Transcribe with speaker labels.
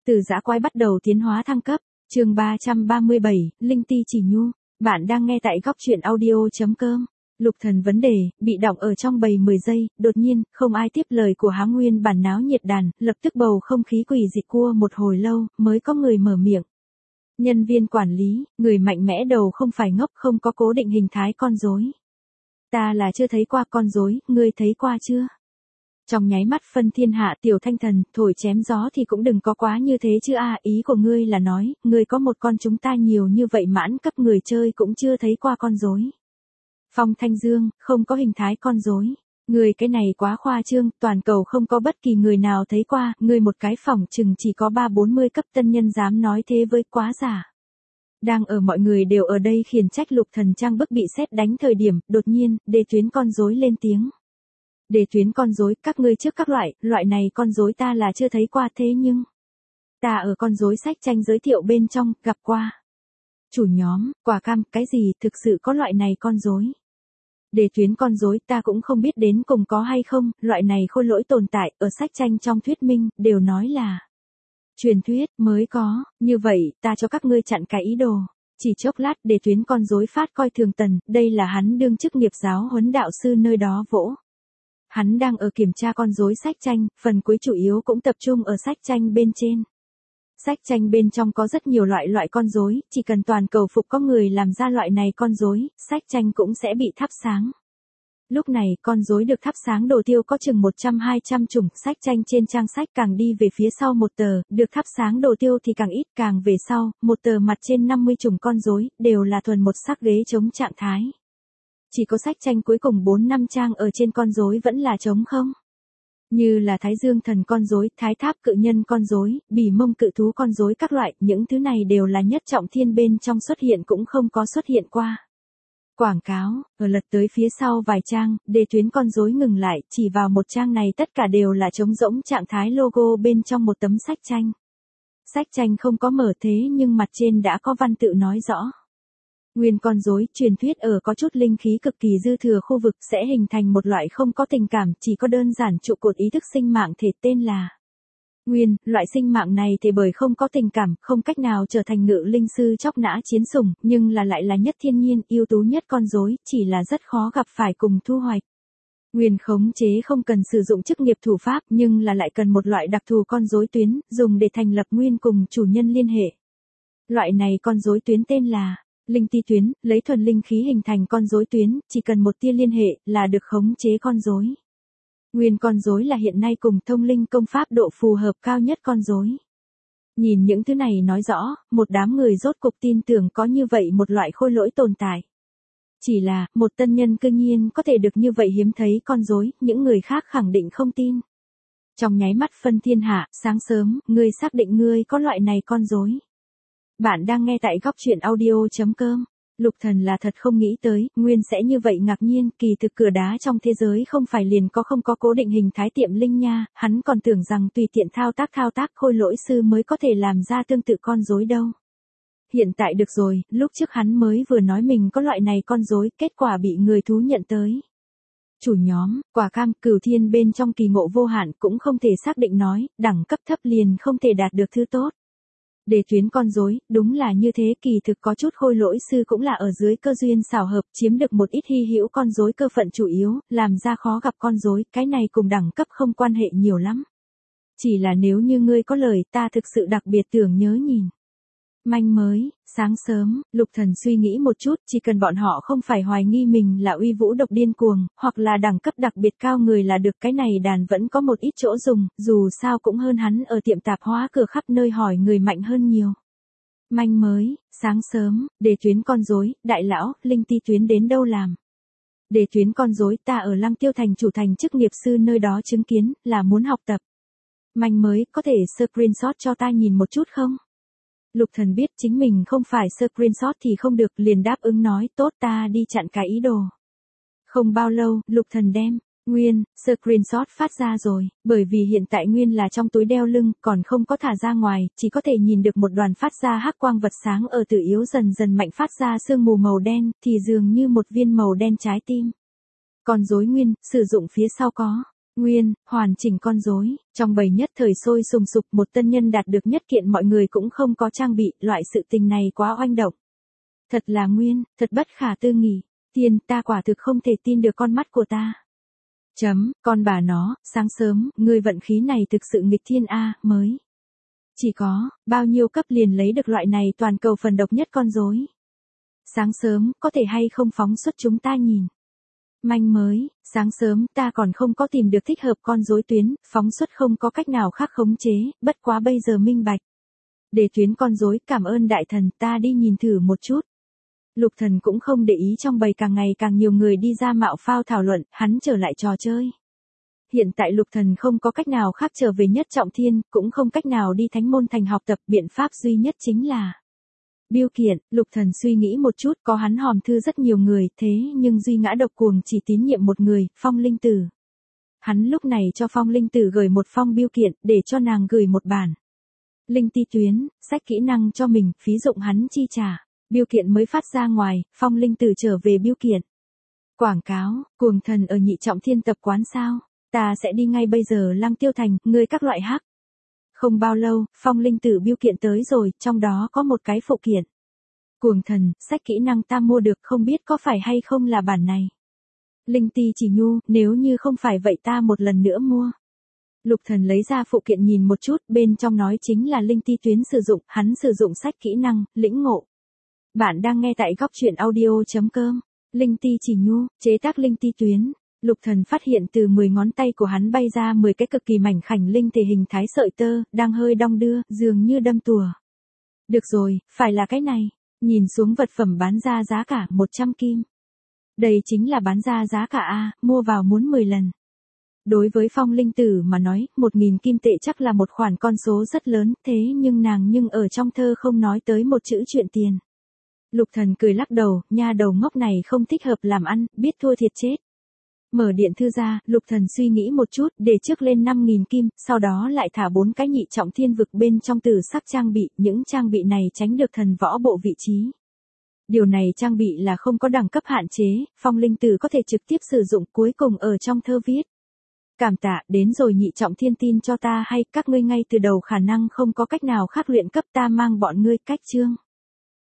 Speaker 1: Từ dã quái bắt đầu tiến hóa thăng cấp, chương 337, Linh Ti Chỉ Nhu, bạn đang nghe tại góc truyện audio.com. Lục Thần vấn đề, bị đọng ở trong bầy 10 giây, đột nhiên, không ai tiếp lời của Há Nguyên bản náo nhiệt đàn, lập tức bầu không khí quỷ dị cua một hồi lâu, mới có người mở miệng. Nhân viên quản lý, người mạnh mẽ đầu không phải ngốc, không có cố định hình thái con rối. Ta là chưa thấy qua con rối, ngươi thấy qua chưa? Trong nháy mắt phân thiên hạ Tiểu Thanh Thần, thổi chém gió thì cũng đừng có quá như thế chứ a, ý của ngươi là nói, ngươi có một con chúng ta nhiều như vậy mãn cấp người chơi cũng chưa thấy qua con rối. Phong Thanh Dương, không có hình thái con rối. Ngươi cái này quá khoa trương, toàn cầu không có bất kỳ người nào thấy qua, ngươi một cái phỏng chừng chỉ có 3-40 cấp tân nhân dám nói thế với quá giả. Đang ở mọi người đều ở đây khiển trách Lục Thần trang bức bị sét đánh thời điểm, đột nhiên, Đề Tuyến con rối lên tiếng. Đề Tuyến con rối, các ngươi trước các loại này con rối ta là chưa thấy qua thế nhưng ta ở con rối sách tranh giới thiệu bên trong, gặp qua. Chủ nhóm, quả cam, cái gì, thực sự có loại này con rối. Đề Tuyến con rối ta cũng không biết đến cùng có hay không, loại này khôi lỗi tồn tại, ở sách tranh trong thuyết minh, đều nói là truyền thuyết, mới có, như vậy, ta cho các ngươi chặn cái ý đồ. Chỉ chốc lát Đề Tuyến con rối phát coi thường Tần, đây là hắn đương chức nghiệp giáo huấn đạo sư nơi đó vỗ. Hắn đang ở kiểm tra con rối sách tranh, phần cuối chủ yếu cũng tập trung ở sách tranh bên trên. Sách tranh bên trong có rất nhiều loại con rối, chỉ cần toàn cầu phục có người làm ra loại này con rối, sách tranh cũng sẽ bị thắp sáng. Lúc này, con rối được thắp sáng đồ tiêu có chừng 100-200 chủng, sách tranh trên trang sách càng đi về phía sau một tờ, được thắp sáng đồ tiêu thì càng ít, càng về sau, một tờ mặt trên 50 chủng con rối, đều là thuần một sắc ghế trống trạng thái. Chỉ có sách tranh cuối cùng 4-5 trang ở trên con rối vẫn là trống không. Như là Thái Dương thần con rối, Thái Tháp cự nhân con rối, Bỉ Mông cự thú con rối các loại, những thứ này đều là nhất trọng thiên bên trong xuất hiện cũng không có xuất hiện qua. Quảng cáo, ở lật tới phía sau vài trang, Đề Tuyến con rối ngừng lại, chỉ vào một trang này tất cả đều là trống rỗng trạng thái logo bên trong một tấm sách tranh. Sách tranh không có mở thế nhưng mặt trên đã có văn tự nói rõ. Nguyên con rối, truyền thuyết ở có chút linh khí cực kỳ dư thừa khu vực sẽ hình thành một loại không có tình cảm, chỉ có đơn giản trụ cột ý thức sinh mạng thể tên là Nguyên, loại sinh mạng này thì bởi không có tình cảm, không cách nào trở thành ngự linh sư chóc nã chiến sủng, nhưng là lại là nhất thiên nhiên, ưu tú nhất con rối, chỉ là rất khó gặp phải cùng thu hoạch. Nguyên khống chế không cần sử dụng chức nghiệp thủ pháp nhưng là lại cần một loại đặc thù con rối tuyến, dùng để thành lập Nguyên cùng chủ nhân liên hệ. Loại này con rối tuyến tên là Linh Ti tuyến, lấy thuần linh khí hình thành con rối tuyến, chỉ cần một tia liên hệ là được khống chế con rối. Nguyên con rối là hiện nay cùng thông linh công pháp độ phù hợp cao nhất con rối. Nhìn những thứ này nói rõ, một đám người rốt cục tin tưởng có như vậy một loại khôi lỗi tồn tại. Chỉ là, một tân nhân cư nhiên có thể được như vậy hiếm thấy con rối, những người khác khẳng định không tin. Trong nháy mắt phân thiên hạ, sáng sớm, ngươi xác định ngươi có loại này con rối. Bạn đang nghe tại góc truyện audio.com. Lục Thần là thật không nghĩ tới, Nguyên sẽ như vậy ngạc nhiên, kỳ thực cửa đá trong thế giới không phải liền không có cố định hình thái tiệm linh nha, hắn còn tưởng rằng tùy tiện thao tác khôi lỗi sư mới có thể làm ra tương tự con rối đâu. Hiện tại được rồi, lúc trước hắn mới vừa nói mình có loại này con rối, kết quả bị người thú nhận tới. Chủ nhóm, quả cam, Cửu Thiên bên trong kỳ ngộ vô hạn cũng không thể xác định nói, đẳng cấp thấp liền không thể đạt được thứ tốt. Đề Tuyến con rối, đúng là như thế, kỳ thực có chút khôi lỗi sư cũng là ở dưới cơ duyên xảo hợp, chiếm được một ít hy hữu con rối cơ phận chủ yếu, làm ra khó gặp con rối, cái này cùng đẳng cấp không quan hệ nhiều lắm. Chỉ là nếu như ngươi có lời, ta thực sự đặc biệt tưởng nhớ nhìn. Manh mới, sáng sớm, Lục Thần suy nghĩ một chút, chỉ cần bọn họ không phải hoài nghi mình là uy vũ độc điên cuồng, hoặc là đẳng cấp đặc biệt cao người là được, cái này đàn vẫn có một ít chỗ dùng, dù sao cũng hơn hắn ở tiệm tạp hóa cửa khắp nơi hỏi người mạnh hơn nhiều. Manh mới, sáng sớm, Đề Tuyến con rối, đại lão, Linh Ti tuyến đến đâu làm? Đề Tuyến con rối, ta ở Lăng Tiêu thành chủ thành chức nghiệp sư nơi đó chứng kiến, là muốn học tập. Manh mới, có thể screenshot cho ta nhìn một chút không? Lục Thần biết chính mình không phải screenshot thì không được, liền đáp ứng nói, tốt, ta đi chặn cái ý đồ. Không bao lâu, Lục Thần đem Nguyên screenshot phát ra rồi, bởi vì hiện tại Nguyên là trong túi đeo lưng, còn không có thả ra ngoài, chỉ có thể nhìn được một đoàn phát ra hắc quang vật sáng ở từ yếu dần dần mạnh phát ra sương mù màu đen, thì dường như một viên màu đen trái tim. Con rối Nguyên, sử dụng phía sau có Nguyên, hoàn chỉnh con rối, trong bầy nhất thời sôi sùng sục một tân nhân đạt được nhất kiện mọi người cũng không có trang bị, loại sự tình này quá oanh động. Thật là Nguyên, thật bất khả tư nghị, Tiên, ta quả thực không thể tin được con mắt của ta. Con bà nó, sáng sớm, ngươi vận khí này thực sự nghịch thiên a, mới. Chỉ có, bao nhiêu cấp liền lấy được loại này toàn cầu phần độc nhất con rối. Sáng sớm, có thể hay không phóng xuất chúng ta nhìn. Manh mới, sáng sớm ta còn không có tìm được thích hợp con rối tuyến, phóng xuất không có cách nào khác khống chế, bất quá bây giờ minh bạch. Để tuyến con rối, cảm ơn đại thần, ta đi nhìn thử một chút. Lục Thần cũng không để ý trong bầy càng ngày càng nhiều người đi ra mạo phao thảo luận, hắn trở lại trò chơi. Hiện tại Lục Thần không có cách nào khác trở về nhất trọng thiên, cũng không cách nào đi thánh môn thành học tập, biện pháp duy nhất chính là biêu kiện. Lục Thần suy nghĩ một chút, có hắn hòm thư rất nhiều người, thế nhưng duy ngã độc cuồng chỉ tín nhiệm một người, Phong Linh Tử. Hắn lúc này cho Phong Linh Tử gửi một phong biêu kiện, để cho nàng gửi một bản linh ti tuyến, sách kỹ năng cho mình, phí dụng hắn chi trả. Biêu kiện mới phát ra ngoài, Phong Linh Tử trở về biêu kiện. Quảng cáo, cuồng thần ở nhị trọng thiên tập quán sao? Ta sẽ đi ngay bây giờ Lăng Tiêu Thành, ngươi các loại hắc. Không bao lâu, Phong Linh Tử biêu kiện tới rồi, trong đó có một cái phụ kiện. Cuồng thần, sách kỹ năng ta mua được, không biết có phải hay không là bản này. Linh ti chỉ nhu, nếu như không phải vậy ta một lần nữa mua. Lục Thần lấy ra phụ kiện nhìn một chút, bên trong nói chính là linh ti tuyến sử dụng, hắn sử dụng sách kỹ năng, lĩnh ngộ. Bạn đang nghe tại góc truyện audio.com. Linh ti chỉ nhu, chế tác linh ti tuyến. Lục Thần phát hiện từ 10 ngón tay của hắn bay ra 10 cái cực kỳ mảnh khảnh linh thể hình thái sợi tơ, đang hơi đong đưa, dường như đâm tùa. Được rồi, phải là cái này. Nhìn xuống vật phẩm bán ra giá cả 100 kim. Đây chính là bán ra giá cả A, mua vào muốn 10 lần. Đối với Phong Linh Tử mà nói, 1.000 kim tệ chắc là một khoản con số rất lớn, thế nhưng nàng ở trong thơ không nói tới một chữ chuyện tiền. Lục Thần cười lắc đầu, nha đầu ngốc này không thích hợp làm ăn, biết thua thiệt chết. Mở điện thư ra, Lục Thần suy nghĩ một chút, để trước lên 5.000 kim, sau đó lại thả 4 cái nhị trọng thiên vực bên trong tử sắc trang bị, những trang bị này tránh được thần võ bộ vị trí. Điều này trang bị là không có đẳng cấp hạn chế, Phong Linh Tử có thể trực tiếp sử dụng, cuối cùng ở trong thơ viết. Cảm tạ, đến rồi nhị trọng thiên tin cho ta hay, các ngươi ngay từ đầu khả năng không có cách nào khác luyện cấp, ta mang bọn ngươi cách chương.